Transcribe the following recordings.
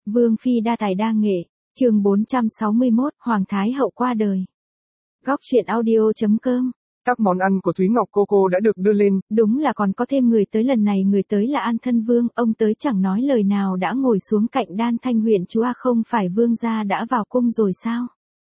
Vương phi đa tài đa nghệ, chương 461, Hoàng thái hậu qua đời. Góc truyện audio.com. Các món ăn của Thúy Ngọc cô đã được đưa lên. Đúng là còn có thêm người tới, lần này người tới là An Thân Vương, ông tới chẳng nói lời nào đã ngồi xuống cạnh Đan Thanh huyện chúa. Không phải vương gia đã vào cung rồi sao?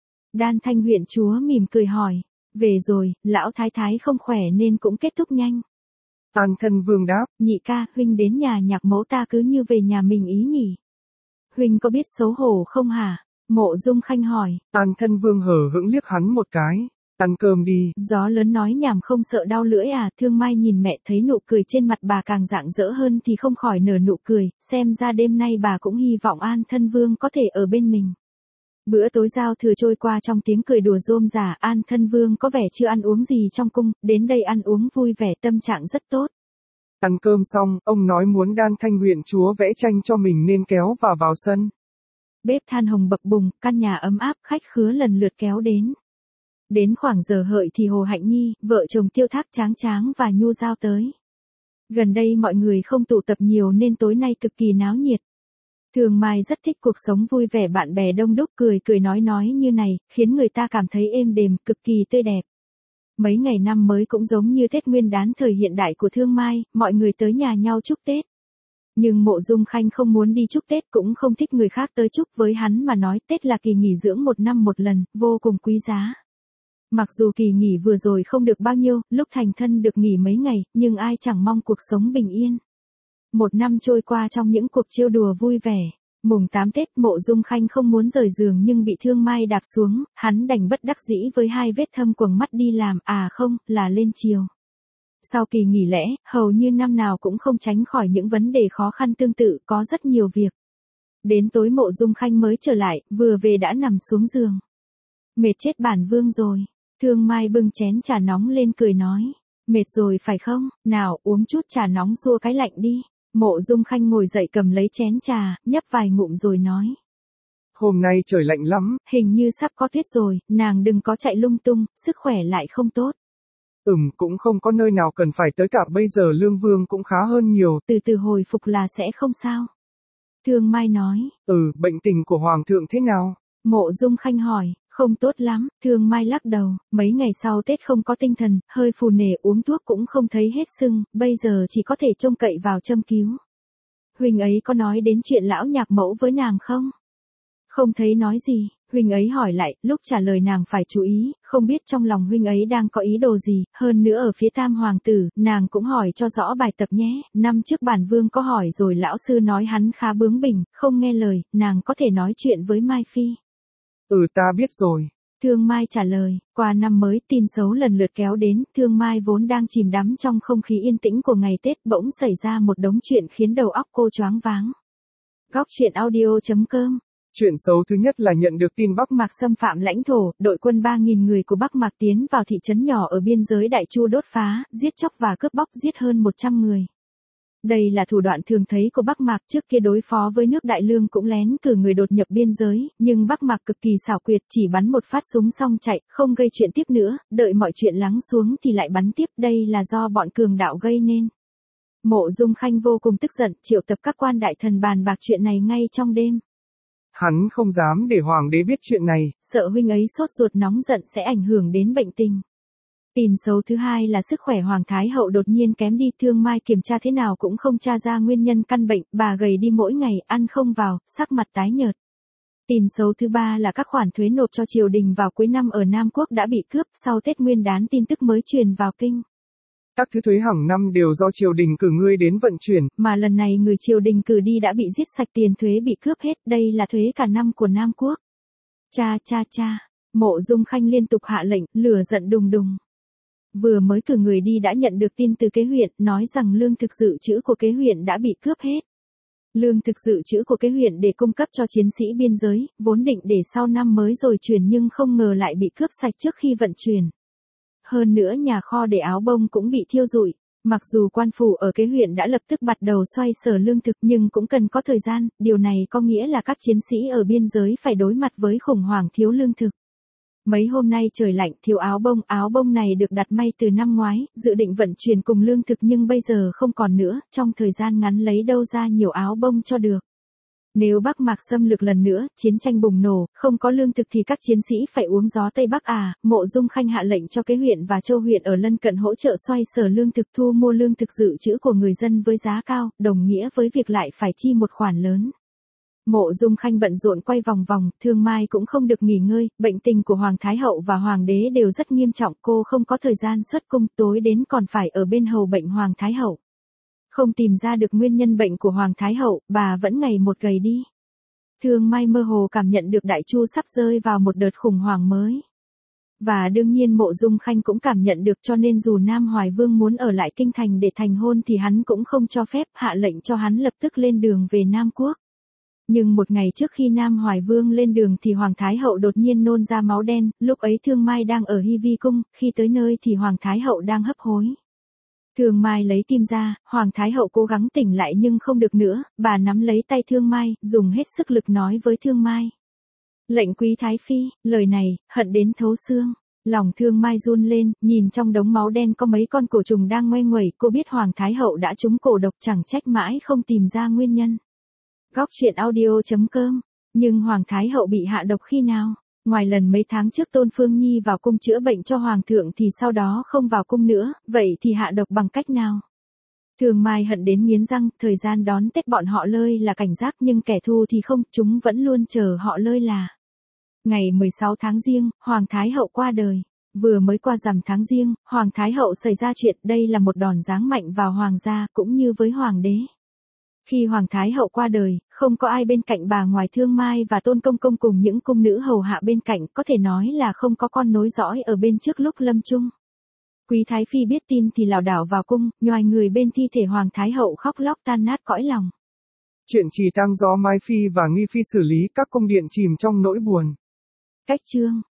Đan Thanh huyện chúa mỉm cười hỏi. Về rồi, lão thái thái không khỏe nên cũng kết thúc nhanh. An Thân Vương đáp. Nhị ca, huynh đến nhà nhạc mẫu ta cứ như về nhà mình ý nhỉ? Huynh có biết xấu hổ không hả? Mộ Dung Khanh hỏi. An Thân Vương hờ hững liếc hắn một cái. Ăn cơm đi. Gió lớn nói nhảm không sợ đau lưỡi à? Thương Mai nhìn mẹ thấy nụ cười trên mặt bà càng rạng rỡ hơn thì không khỏi nở nụ cười, xem ra đêm nay bà cũng hy vọng An Thân Vương có thể ở bên mình. Bữa tối giao thừa trôi qua trong tiếng cười đùa rôm rả. An Thân Vương có vẻ chưa ăn uống gì trong cung, đến đây ăn uống vui vẻ, tâm trạng rất tốt. Ăn cơm xong, ông nói muốn Đan Thanh huyện chúa vẽ tranh cho mình nên kéo vào sân. Bếp than hồng bập bùng, căn nhà ấm áp, khách khứa lần lượt kéo đến. Đến khoảng giờ hợi thì Hồ Hạnh Nhi, vợ chồng Tiêu Thác Tráng Tráng và Nhu Giao tới. Gần đây mọi người không tụ tập nhiều nên tối nay cực kỳ náo nhiệt. Thường Mai rất thích cuộc sống vui vẻ, bạn bè đông đúc, cười cười nói như này, khiến người ta cảm thấy êm đềm, cực kỳ tươi đẹp. Mấy ngày năm mới cũng giống như Tết Nguyên đán thời hiện đại của Thương Mai, mọi người tới nhà nhau chúc Tết. Nhưng Mộ Dung Khanh không muốn đi chúc Tết, cũng không thích người khác tới chúc, với hắn mà nói Tết là kỳ nghỉ dưỡng một năm một lần, vô cùng quý giá. Mặc dù kỳ nghỉ vừa rồi không được bao nhiêu, lúc thành thân được nghỉ mấy ngày, nhưng ai chẳng mong cuộc sống bình yên. Một năm trôi qua trong những cuộc trêu đùa vui vẻ. Mùng 8 Tết, Mộ Dung Khanh không muốn rời giường nhưng bị Thương Mai đạp xuống, hắn đành bất đắc dĩ với hai vết thâm quầng mắt đi làm, là lên chiều. Sau kỳ nghỉ lễ, hầu như năm nào cũng không tránh khỏi những vấn đề khó khăn tương tự, có rất nhiều việc. Đến tối Mộ Dung Khanh mới trở lại, vừa về đã nằm xuống giường. Mệt chết bản vương rồi. Thương Mai bưng chén trà nóng lên cười nói. Mệt rồi phải không? Nào, uống chút trà nóng xua cái lạnh đi. Mộ Dung Khanh ngồi dậy cầm lấy chén trà, nhấp vài ngụm rồi nói. Hôm nay trời lạnh lắm. Hình như sắp có tuyết rồi, nàng đừng có chạy lung tung, sức khỏe lại không tốt. Cũng không có nơi nào cần phải tới cả, bây giờ Lương Vương cũng khá hơn nhiều. Từ từ hồi phục là sẽ không sao. Thương Mai nói. Bệnh tình của Hoàng thượng thế nào? Mộ Dung Khanh hỏi. Không tốt lắm, Thương Mai lắc đầu, mấy ngày sau Tết không có tinh thần, hơi phù nề, uống thuốc cũng không thấy hết sưng, bây giờ chỉ có thể trông cậy vào châm cứu. Huynh ấy có nói đến chuyện lão nhạc mẫu với nàng không? Không thấy nói gì, huynh ấy hỏi lại, lúc trả lời nàng phải chú ý, không biết trong lòng huynh ấy đang có ý đồ gì, hơn nữa ở phía Tam Hoàng tử, nàng cũng hỏi cho rõ bài tập nhé, năm trước bản vương có hỏi rồi lão sư nói hắn khá bướng bỉnh, không nghe lời, nàng có thể nói chuyện với Mai Phi. Ta biết rồi. Thương Mai trả lời, qua năm mới tin xấu lần lượt kéo đến, Thương Mai vốn đang chìm đắm trong không khí yên tĩnh của ngày Tết bỗng xảy ra một đống chuyện khiến đầu óc cô choáng váng. Góc truyện audio.com. Chuyện xấu thứ nhất là nhận được tin Bắc Mạc xâm phạm lãnh thổ, đội quân 3.000 người của Bắc Mạc tiến vào thị trấn nhỏ ở biên giới Đại Chu đốt phá, giết chóc và cướp bóc, giết hơn 100 người. Đây là thủ đoạn thường thấy của Bắc Mạc, trước kia đối phó với nước Đại Lương cũng lén cử người đột nhập biên giới, nhưng Bắc Mạc cực kỳ xảo quyệt, chỉ bắn một phát súng xong chạy, không gây chuyện tiếp nữa, đợi mọi chuyện lắng xuống thì lại bắn tiếp, đây là do bọn cường đạo gây nên. Mộ Dung Khanh vô cùng tức giận, triệu tập các quan đại thần bàn bạc chuyện này ngay trong đêm. Hắn không dám để hoàng đế biết chuyện này, sợ huynh ấy sốt ruột nóng giận sẽ ảnh hưởng đến bệnh tình. Tin xấu thứ hai là sức khỏe Hoàng thái hậu đột nhiên kém đi, Thương Mai kiểm tra thế nào cũng không tra ra nguyên nhân căn bệnh, bà gầy đi mỗi ngày, ăn không vào, sắc mặt tái nhợt. Tin xấu thứ ba là các khoản thuế nộp cho triều đình vào cuối năm ở Nam Quốc đã bị cướp, sau Tết Nguyên đán tin tức mới truyền vào kinh. Các thứ thuế hàng năm đều do triều đình cử ngươi đến vận chuyển, mà lần này người triều đình cử đi đã bị giết sạch, tiền thuế bị cướp hết, đây là thuế cả năm của Nam Quốc. Cha, Mộ Dung Khanh liên tục hạ lệnh, lửa giận đùng đùng. Vừa mới cử người đi đã nhận được tin từ kế huyện, nói rằng lương thực dự trữ của kế huyện đã bị cướp hết. Lương thực dự trữ của kế huyện để cung cấp cho chiến sĩ biên giới, vốn định để sau năm mới rồi chuyển nhưng không ngờ lại bị cướp sạch trước khi vận chuyển. Hơn nữa nhà kho để áo bông cũng bị thiêu rụi. Mặc dù quan phủ ở kế huyện đã lập tức bắt đầu xoay sở lương thực nhưng cũng cần có thời gian, điều này có nghĩa là các chiến sĩ ở biên giới phải đối mặt với khủng hoảng thiếu lương thực. Mấy hôm nay trời lạnh, thiếu áo bông này được đặt may từ năm ngoái, dự định vận chuyển cùng lương thực nhưng bây giờ không còn nữa, trong thời gian ngắn lấy đâu ra nhiều áo bông cho được. Nếu Bắc Mạc xâm lược lần nữa, chiến tranh bùng nổ, không có lương thực thì các chiến sĩ phải uống gió Tây Bắc à, Mộ Dung Khanh hạ lệnh cho kế huyện và châu huyện ở lân cận hỗ trợ xoay sở lương thực thu mua lương thực dự trữ của người dân với giá cao, đồng nghĩa với việc lại phải chi một khoản lớn. Mộ Dung Khanh bận rộn quay vòng vòng, Thương Mai cũng không được nghỉ ngơi, bệnh tình của Hoàng Thái Hậu và Hoàng đế đều rất nghiêm trọng, cô không có thời gian xuất cung, tối đến còn phải ở bên hầu bệnh Hoàng Thái Hậu. Không tìm ra được nguyên nhân bệnh của Hoàng Thái Hậu, bà vẫn ngày một gầy đi. Thương Mai mơ hồ cảm nhận được Đại Chu sắp rơi vào một đợt khủng hoảng mới. Và đương nhiên Mộ Dung Khanh cũng cảm nhận được, cho nên dù Nam Hoài Vương muốn ở lại kinh thành để thành hôn thì hắn cũng không cho phép, hạ lệnh cho hắn lập tức lên đường về Nam Quốc. Nhưng một ngày trước khi Nam Hoài Vương lên đường thì Hoàng Thái Hậu đột nhiên nôn ra máu đen, lúc ấy Thương Mai đang ở Hy Vi Cung, khi tới nơi thì Hoàng Thái Hậu đang hấp hối. Thương Mai lấy kim ra, Hoàng Thái Hậu cố gắng tỉnh lại nhưng không được nữa, bà nắm lấy tay Thương Mai, dùng hết sức lực nói với Thương Mai. Lệnh quý Thái Phi, lời này, hận đến thấu xương. Lòng Thương Mai run lên, nhìn trong đống máu đen có mấy con cổ trùng đang ngoe nguẩy, cô biết Hoàng Thái Hậu đã trúng cổ độc, chẳng trách mãi không tìm ra nguyên nhân. Góc truyện audio.com. Nhưng Hoàng Thái Hậu bị hạ độc khi nào? Ngoài lần mấy tháng trước Tôn Phương Nhi vào cung chữa bệnh cho Hoàng thượng thì sau đó không vào cung nữa, vậy thì hạ độc bằng cách nào? Thương Mai hận đến nghiến răng, thời gian đón Tết bọn họ lơi là cảnh giác nhưng kẻ thù thì không, chúng vẫn luôn chờ họ lơi là. Ngày 16 tháng Giêng, Hoàng Thái Hậu qua đời. Vừa mới qua rằm tháng Giêng, Hoàng Thái Hậu xảy ra chuyện, đây là một đòn giáng mạnh vào Hoàng gia cũng như với Hoàng đế. Khi Hoàng Thái Hậu qua đời, không có ai bên cạnh bà ngoài Thương Mai và Tôn Công Công cùng những cung nữ hầu hạ bên cạnh, có thể nói là không có con nối dõi ở bên trước lúc lâm chung. Quý Thái Phi biết tin thì lảo đảo vào cung, nhoài người bên thi thể Hoàng Thái Hậu khóc lóc tan nát cõi lòng. Chuyện trì tang do Mai Phi và Nghi Phi xử lý, các cung điện chìm trong nỗi buồn. Cách chương